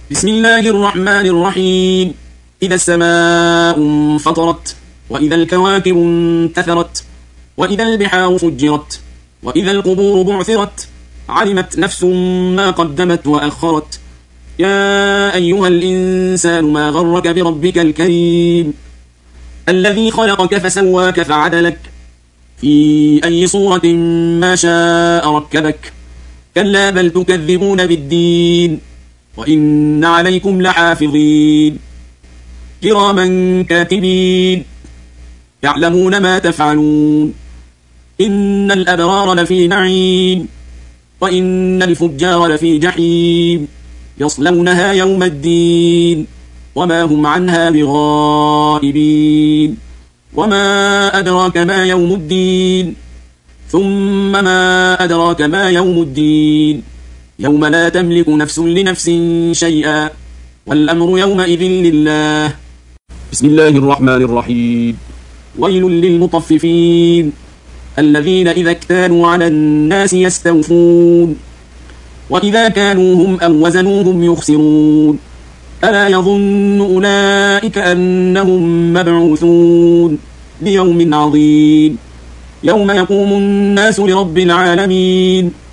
بسم الله الرحمن الرحيم. إذا السماء انفطرت، وإذا الكواكب انتثرت، وإذا البحار فجرت، وإذا القبور بعثرت، علمت نفس ما قدمت وأخرت. يا أيها الإنسان ما غرك بربك الكريم الذي خلقك فسواك فعدلك في أي صورة ما شاء ركبك. كلا بل تكذبون بالدين، وإن عليكم لحافظين كراما كاتبين يعلمون ما تفعلون. إن الأبرار لفي نعيم، وإن الفجار لفي جحيم، يصلونها يوم الدين وما هم عنها بغائبين. وما أدراك ما يوم الدين، ثم ما أدراك ما يوم الدين. يوم لا تملك نفس لنفس شيئا، والأمر يومئذ لله. بسم الله الرحمن الرحيم. ويل للمطففين الذين إذا اكتالوا على الناس يستوفون، وإذا كالوهم أو وزنوهم يخسرون. ألا يظن أولئك أنهم مبعوثون ليوم عظيم يوم يقوم الناس لرب العالمين.